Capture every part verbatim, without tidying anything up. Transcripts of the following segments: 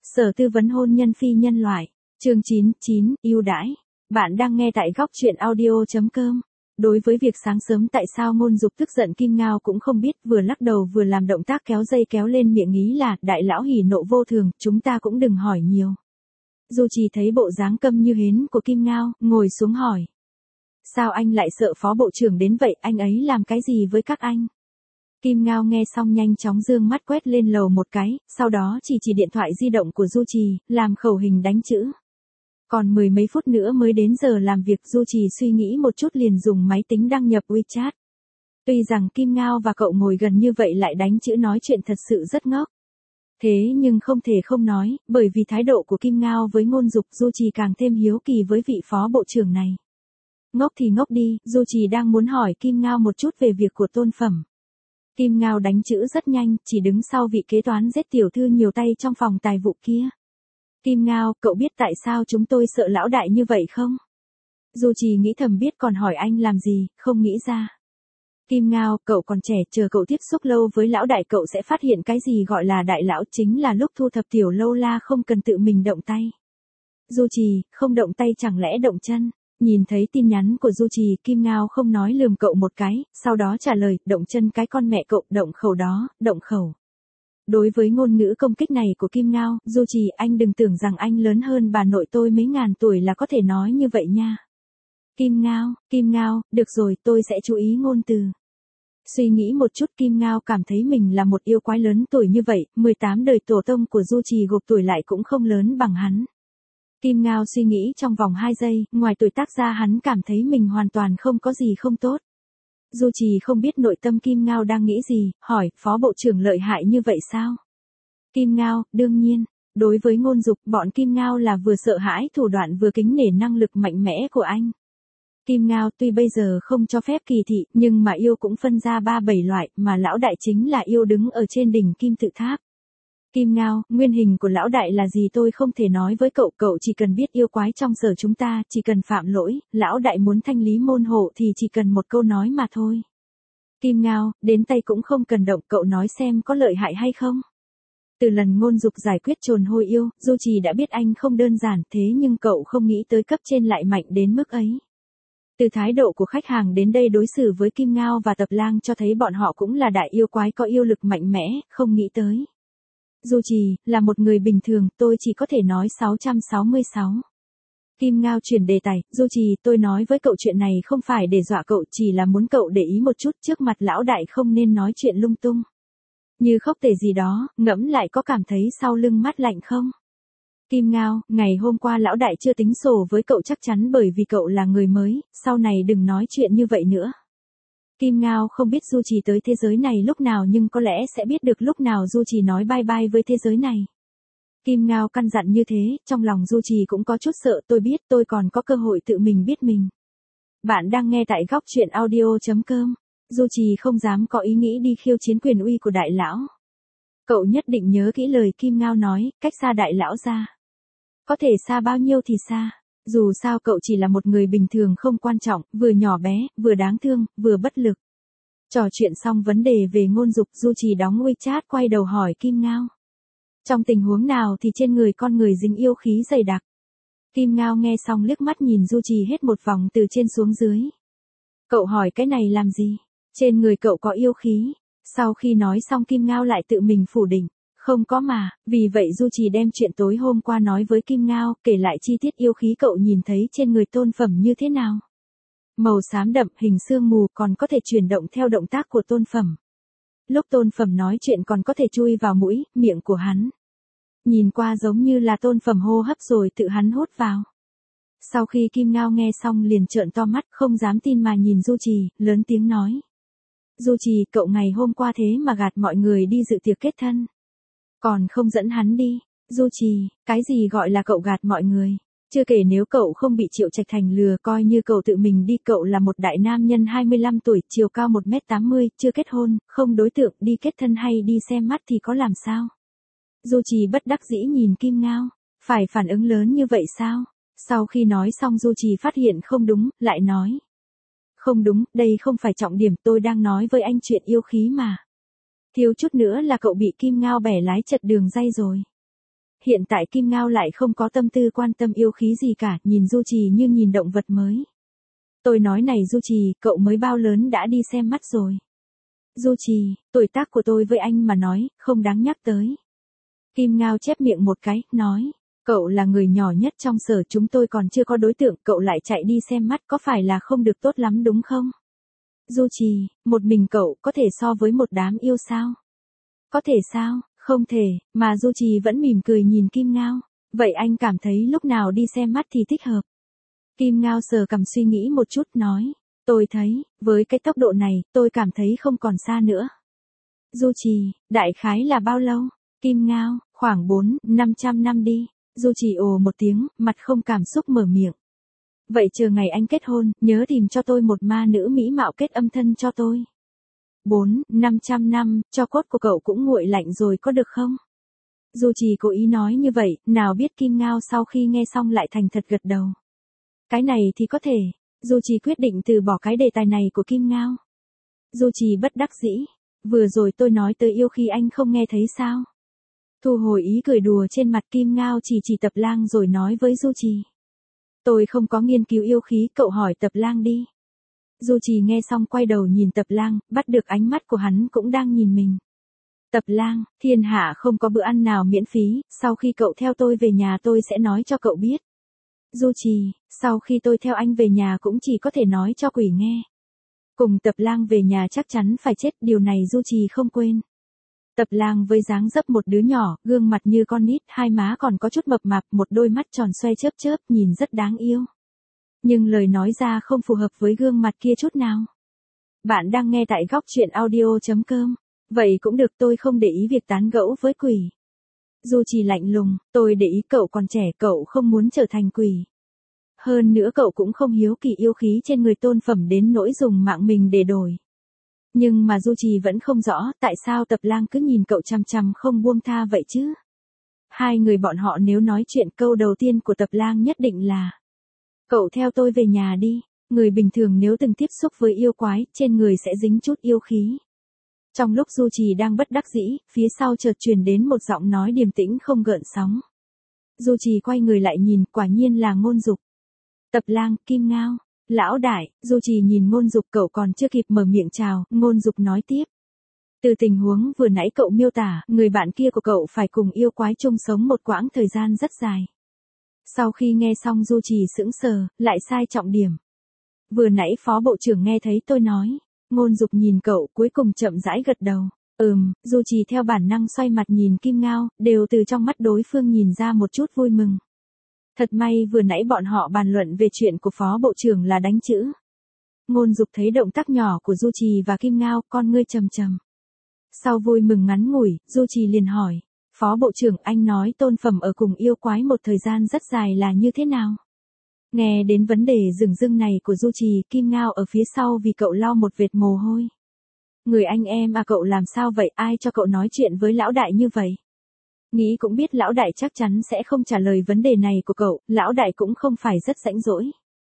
Sở tư vấn hôn nhân phi nhân loại. Chương chín mươi chín, ưu đãi. Bạn đang nghe tại góc truyện audio chấm com. Đối với việc sáng sớm tại sao Ngôn Dục tức giận, Kim Ngao cũng không biết, vừa lắc đầu vừa làm động tác kéo dây kéo lên miệng, ý là, đại lão hỉ nộ vô thường, chúng ta cũng đừng hỏi nhiều. Du Trì thấy bộ dáng câm như hến của Kim Ngao, ngồi xuống hỏi. Sao anh lại sợ phó bộ trưởng đến vậy, anh ấy làm cái gì với các anh? Kim Ngao nghe xong nhanh chóng dương mắt quét lên lầu một cái, sau đó chỉ chỉ điện thoại di động của Du Trì, làm khẩu hình đánh chữ. Còn mười mấy phút nữa mới đến giờ làm việc, Du Trì suy nghĩ một chút liền dùng máy tính đăng nhập WeChat. Tuy rằng Kim Ngao và cậu ngồi gần như vậy lại đánh chữ nói chuyện thật sự rất ngốc. Thế nhưng không thể không nói, bởi vì thái độ của Kim Ngao với Ngôn Dục, Du Trì càng thêm hiếu kỳ với vị phó bộ trưởng này. Ngốc thì ngốc đi, Du Trì đang muốn hỏi Kim Ngao một chút về việc của Tôn Phẩm. Kim Ngao đánh chữ rất nhanh, chỉ đứng sau vị kế toán giết tiểu thư nhiều tay trong phòng tài vụ kia. Kim Ngao, cậu biết tại sao chúng tôi sợ lão đại như vậy không? Du Trì nghĩ thầm biết còn hỏi anh làm gì, không nghĩ ra. Kim Ngao, cậu còn trẻ, chờ cậu tiếp xúc lâu với lão đại cậu sẽ phát hiện cái gì gọi là đại lão chính là lúc thu thập tiểu lâu la không cần tự mình động tay. Du Trì, không động tay chẳng lẽ động chân? Nhìn thấy tin nhắn của Du Trì, Kim Ngao không nói lườm cậu một cái, sau đó trả lời, động chân cái con mẹ cậu, động khẩu đó, động khẩu. Đối với ngôn ngữ công kích này của Kim Ngao, Du Trì, anh đừng tưởng rằng anh lớn hơn bà nội tôi mấy ngàn tuổi là có thể nói như vậy nha. Kim Ngao, Kim Ngao, được rồi, tôi sẽ chú ý ngôn từ. Suy nghĩ một chút, Kim Ngao cảm thấy mình là một yêu quái lớn tuổi như vậy, mười tám đời tổ tông của Du Trì gộp tuổi lại cũng không lớn bằng hắn. Kim Ngao suy nghĩ trong vòng hai giây, ngoài tuổi tác ra hắn cảm thấy mình hoàn toàn không có gì không tốt. Du Trì không biết nội tâm Kim Ngao đang nghĩ gì, hỏi, phó bộ trưởng lợi hại như vậy sao? Kim Ngao, đương nhiên, đối với Ngôn Dục, bọn Kim Ngao là vừa sợ hãi thủ đoạn vừa kính nể năng lực mạnh mẽ của anh. Kim Ngao tuy bây giờ không cho phép kỳ thị, nhưng mà yêu cũng phân ra ba bảy loại, mà lão đại chính là yêu đứng ở trên đỉnh kim tự tháp. Kim Ngao, nguyên hình của lão đại là gì tôi không thể nói với cậu, cậu chỉ cần biết yêu quái trong sở chúng ta, chỉ cần phạm lỗi, lão đại muốn thanh lý môn hộ thì chỉ cần một câu nói mà thôi. Kim Ngao, đến tay cũng không cần động, cậu nói xem có lợi hại hay không? Từ lần Ngôn Dục giải quyết trồn hôi yêu, Du Trì đã biết anh không đơn giản, thế nhưng cậu không nghĩ tới cấp trên lại mạnh đến mức ấy. Từ thái độ của khách hàng đến đây đối xử với Kim Ngao và Tập Lang cho thấy bọn họ cũng là đại yêu quái có yêu lực mạnh mẽ, không nghĩ tới. Du Trì, là một người bình thường, tôi chỉ có thể nói sáu trăm sáu mươi sáu. Kim Ngao chuyển đề tài, Du Trì, tôi nói với cậu chuyện này không phải để dọa cậu, chỉ là muốn cậu để ý một chút, trước mặt lão đại không nên nói chuyện lung tung. Như khóc tể gì đó, ngẫm lại có cảm thấy sau lưng mát lạnh không? Kim Ngao, ngày hôm qua lão đại chưa tính sổ với cậu chắc chắn bởi vì cậu là người mới, sau này đừng nói chuyện như vậy nữa. Kim Ngao không biết Du Trì tới thế giới này lúc nào nhưng có lẽ sẽ biết được lúc nào Du Trì nói bye bye với thế giới này. Kim Ngao căn dặn như thế, trong lòng Du Trì cũng có chút sợ, tôi biết tôi còn có cơ hội tự mình biết mình. Bạn đang nghe tại góc truyện audio chấm com. Du Trì không dám có ý nghĩ đi khiêu chiến quyền uy của đại lão. Cậu nhất định nhớ kỹ lời Kim Ngao nói, cách xa đại lão ra. Có thể xa bao nhiêu thì xa. Dù sao cậu chỉ là một người bình thường không quan trọng, vừa nhỏ bé, vừa đáng thương, vừa bất lực. Trò chuyện xong vấn đề về Ngôn Dục, Du Trì đóng WeChat quay đầu hỏi Kim Ngao. Trong tình huống nào thì trên người con người dính yêu khí dày đặc? Kim Ngao nghe xong liếc mắt nhìn Du Trì hết một vòng từ trên xuống dưới. Cậu hỏi cái này làm gì? Trên người cậu có yêu khí. Sau khi nói xong Kim Ngao lại tự mình phủ định. Không có mà, vì vậy Du Trì đem chuyện tối hôm qua nói với Kim Ngao, kể lại chi tiết yêu khí cậu nhìn thấy trên người Tôn Phẩm như thế nào. Màu xám đậm, hình sương mù, còn có thể chuyển động theo động tác của Tôn Phẩm. Lúc Tôn Phẩm nói chuyện còn có thể chui vào mũi, miệng của hắn. Nhìn qua giống như là Tôn Phẩm hô hấp rồi tự hắn hút vào. Sau khi Kim Ngao nghe xong liền trợn to mắt, không dám tin mà nhìn Du Trì, lớn tiếng nói. Du Trì, cậu ngày hôm qua thế mà gạt mọi người đi dự tiệc kết thân. Còn không dẫn hắn đi. Du Trì, cái gì gọi là cậu gạt mọi người? Chưa kể nếu cậu không bị Triệu Trạch Thành lừa, coi như cậu tự mình đi, cậu là một đại nam nhân hai mươi lăm tuổi, chiều cao một mét tám mươi, chưa kết hôn, không đối tượng, đi kết thân hay đi xem mắt thì có làm sao? Du Trì bất đắc dĩ nhìn Kim Ngao, phải phản ứng lớn như vậy sao? Sau khi nói xong Du Trì phát hiện không đúng, lại nói. Không đúng, đây không phải trọng điểm, tôi đang nói với anh chuyện yêu khí mà. Thiếu chút nữa là cậu bị Kim Ngao bẻ lái chật đường ray rồi. Hiện tại Kim Ngao lại không có tâm tư quan tâm yêu khí gì cả, nhìn Du Trì như nhìn động vật mới. Tôi nói này Du Trì, cậu mới bao lớn đã đi xem mắt rồi. Du Trì, tuổi tác của tôi với anh mà nói, không đáng nhắc tới. Kim Ngao chép miệng một cái, nói, cậu là người nhỏ nhất trong sở chúng tôi còn chưa có đối tượng, cậu lại chạy đi xem mắt có phải là không được tốt lắm đúng không? Du Trì, một mình cậu có thể so với một đám yêu sao? Có thể sao? Không thể, mà Du Trì vẫn mỉm cười nhìn Kim Ngao. Vậy anh cảm thấy lúc nào đi xem mắt thì thích hợp? Kim Ngao sờ cằm suy nghĩ một chút nói, tôi thấy, với cái tốc độ này, tôi cảm thấy không còn xa nữa. Du Trì, đại khái là bao lâu? Kim Ngao, khoảng bốn, năm trăm năm đi. Du Trì ồ một tiếng, mặt không cảm xúc mở miệng. Vậy chờ ngày anh kết hôn, nhớ tìm cho tôi một ma nữ mỹ mạo kết âm thân cho tôi. Bốn, năm trăm năm, cho cốt của cậu cũng nguội lạnh rồi có được không? Du Trì cố ý nói như vậy, nào biết Kim Ngao sau khi nghe xong lại thành thật gật đầu. Cái này thì có thể. Du Trì quyết định từ bỏ cái đề tài này của Kim Ngao. Du Trì bất đắc dĩ. Vừa rồi tôi nói tới yêu khi anh không nghe thấy sao? Thu hồi ý cười đùa trên mặt, Kim Ngao chỉ chỉ Tập Lang rồi nói với Du Trì. Tôi không có nghiên cứu yêu khí, cậu hỏi Tập Lang đi. Du Trì nghe xong quay đầu nhìn Tập Lang, bắt được ánh mắt của hắn cũng đang nhìn mình. Tập Lang, thiên hạ không có bữa ăn nào miễn phí, sau khi cậu theo tôi về nhà tôi sẽ nói cho cậu biết. Du Trì, sau khi tôi theo anh về nhà cũng chỉ có thể nói cho quỷ nghe. Cùng Tập Lang về nhà chắc chắn phải chết, điều này Du Trì không quên. Tập Lang với dáng dấp một đứa nhỏ, gương mặt như con nít, hai má còn có chút mập mạp, một đôi mắt tròn xoe chớp chớp, nhìn rất đáng yêu. Nhưng lời nói ra không phù hợp với gương mặt kia chút nào. Bạn đang nghe tại góc truyện audio chấm com. Vậy cũng được, tôi không để ý việc tán gẫu với quỷ. Du Trì lạnh lùng, tôi để ý cậu còn trẻ, cậu không muốn trở thành quỷ. Hơn nữa cậu cũng không hiếu kỳ yêu khí trên người tôn phẩm đến nỗi dùng mạng mình để đổi. Nhưng mà Du Trì vẫn không rõ tại sao Tập Lang cứ nhìn cậu chằm chằm không buông tha vậy chứ. Hai người bọn họ nếu nói chuyện, câu đầu tiên của Tập Lang nhất định là cậu theo tôi về nhà đi. Người bình thường nếu từng tiếp xúc với yêu quái, trên người sẽ dính chút yêu khí. Trong lúc Du Trì đang bất đắc dĩ, phía sau chợt truyền đến một giọng nói điềm tĩnh không gợn sóng. Du Trì quay người lại nhìn, quả nhiên là Ngôn Dục. Tập Lang, Kim Ngao, lão đại. Du Trì nhìn Ngôn Dục, cậu còn chưa kịp mở miệng chào, Ngôn Dục nói tiếp. Từ tình huống vừa nãy cậu miêu tả, người bạn kia của cậu phải cùng yêu quái chung sống một quãng thời gian rất dài. Sau khi nghe xong Du Trì sững sờ, lại sai trọng điểm. Vừa nãy phó bộ trưởng nghe thấy tôi nói. Ngôn Dục nhìn cậu, cuối cùng chậm rãi gật đầu. Ừm, Du Trì theo bản năng xoay mặt nhìn Kim Ngao, đều từ trong mắt đối phương nhìn ra một chút vui mừng. Thật may vừa nãy bọn họ bàn luận về chuyện của phó bộ trưởng là đánh chữ. Ngôn Dục thấy động tác nhỏ của Du Trì và Kim Ngao, con ngươi trầm trầm. Sau vui mừng ngắn ngủi, Du Trì liền hỏi. Phó bộ trưởng, anh nói tôn phẩm ở cùng yêu quái một thời gian rất dài là như thế nào? Nghe đến vấn đề rừng rưng này của Du Trì, Kim Ngao ở phía sau vì cậu lau một vệt mồ hôi. Người anh em à, cậu làm sao vậy, ai cho cậu nói chuyện với lão đại như vậy? Nghĩ cũng biết lão đại chắc chắn sẽ không trả lời vấn đề này của cậu, lão đại cũng không phải rất rãnh rỗi.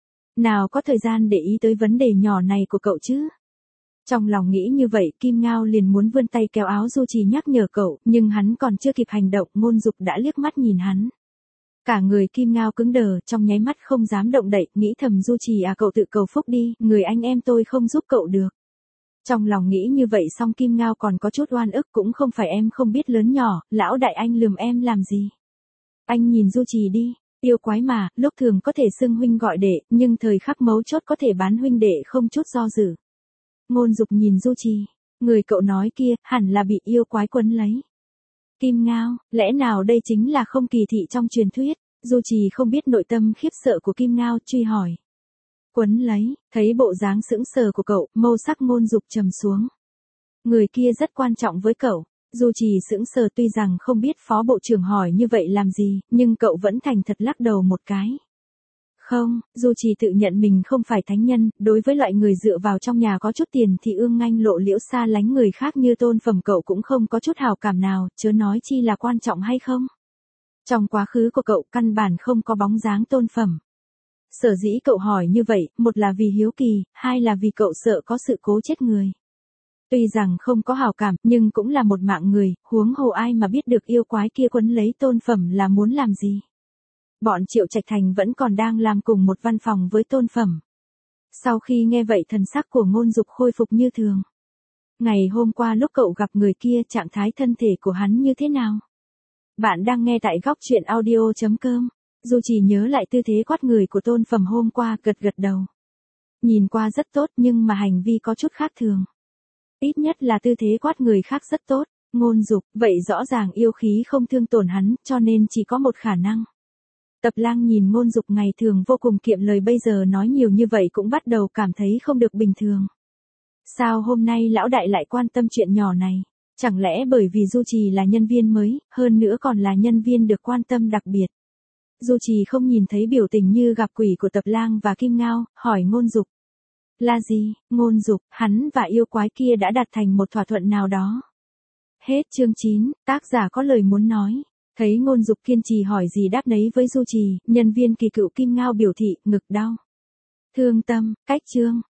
Nào có thời gian để ý tới vấn đề nhỏ này của cậu chứ? Trong lòng nghĩ như vậy, Kim Ngao liền muốn vươn tay kéo áo Du Trì nhắc nhở cậu, nhưng hắn còn chưa kịp hành động, Ngôn Dục đã liếc mắt nhìn hắn. Cả người Kim Ngao cứng đờ, trong nháy mắt không dám động đậy, nghĩ thầm Du Trì à, cậu tự cầu phúc đi, người anh em tôi không giúp cậu được. Trong lòng nghĩ như vậy xong Kim Ngao còn có chút oan ức, cũng không phải em không biết lớn nhỏ, lão đại anh lườm em làm gì. Anh nhìn Du Trì đi, yêu quái mà, lúc thường có thể xưng huynh gọi đệ, nhưng thời khắc mấu chốt có thể bán huynh đệ không chút do dự. Ngôn Dục nhìn Du Trì, người cậu nói kia, hẳn là bị yêu quái quấn lấy. Kim Ngao, lẽ nào đây chính là không kỳ thị trong truyền thuyết? Du Trì không biết nội tâm khiếp sợ của Kim Ngao, truy hỏi. Quấn lấy, thấy bộ dáng sững sờ của cậu, mâu sắc Ngôn Dục trầm xuống. Người kia rất quan trọng với cậu. Du Trì sững sờ, tuy rằng không biết phó bộ trưởng hỏi như vậy làm gì, nhưng cậu vẫn thành thật lắc đầu một cái. Không, Du Trì tự nhận mình không phải thánh nhân, đối với loại người dựa vào trong nhà có chút tiền thì ương nganh lộ liễu xa lánh người khác như tôn phẩm cậu cũng không có chút hào cảm nào, chớ nói chi là quan trọng hay không. Trong quá khứ của cậu căn bản không có bóng dáng tôn phẩm. Sở dĩ cậu hỏi như vậy, một là vì hiếu kỳ, hai là vì cậu sợ có sự cố chết người. Tuy rằng không có hảo cảm, nhưng cũng là một mạng người, huống hồ ai mà biết được yêu quái kia quấn lấy Tôn Phẩm là muốn làm gì. Bọn Triệu Trạch Thành vẫn còn đang làm cùng một văn phòng với Tôn Phẩm. Sau khi nghe vậy thần sắc của Ngôn Dục khôi phục như thường. Ngày hôm qua lúc cậu gặp người kia trạng thái thân thể của hắn như thế nào? Bạn đang nghe tại góc truyện audio chấm com. Du Trì nhớ lại tư thế quát người của Tôn Phẩm hôm qua, gật gật đầu. Nhìn qua rất tốt nhưng mà hành vi có chút khác thường. Ít nhất là tư thế quát người khác rất tốt. Ngôn Dục, vậy rõ ràng yêu khí không thương tổn hắn, cho nên chỉ có một khả năng. Tập Lang nhìn Ngôn Dục ngày thường vô cùng kiệm lời bây giờ nói nhiều như vậy cũng bắt đầu cảm thấy không được bình thường. Sao hôm nay lão đại lại quan tâm chuyện nhỏ này? Chẳng lẽ bởi vì Du Trì là nhân viên mới, hơn nữa còn là nhân viên được quan tâm đặc biệt. Du Trì không nhìn thấy biểu tình như gặp quỷ của Tập Lang và Kim Ngao, hỏi Ngôn Dục. Là gì? Ngôn Dục, hắn và yêu quái kia đã đạt thành một thỏa thuận nào đó. Hết chương chín, tác giả có lời muốn nói. Thấy Ngôn Dục kiên trì hỏi gì đáp nấy với Du Trì, nhân viên Kỳ Cựu Kim Ngao biểu thị ngực đau. Thương tâm, cách chương.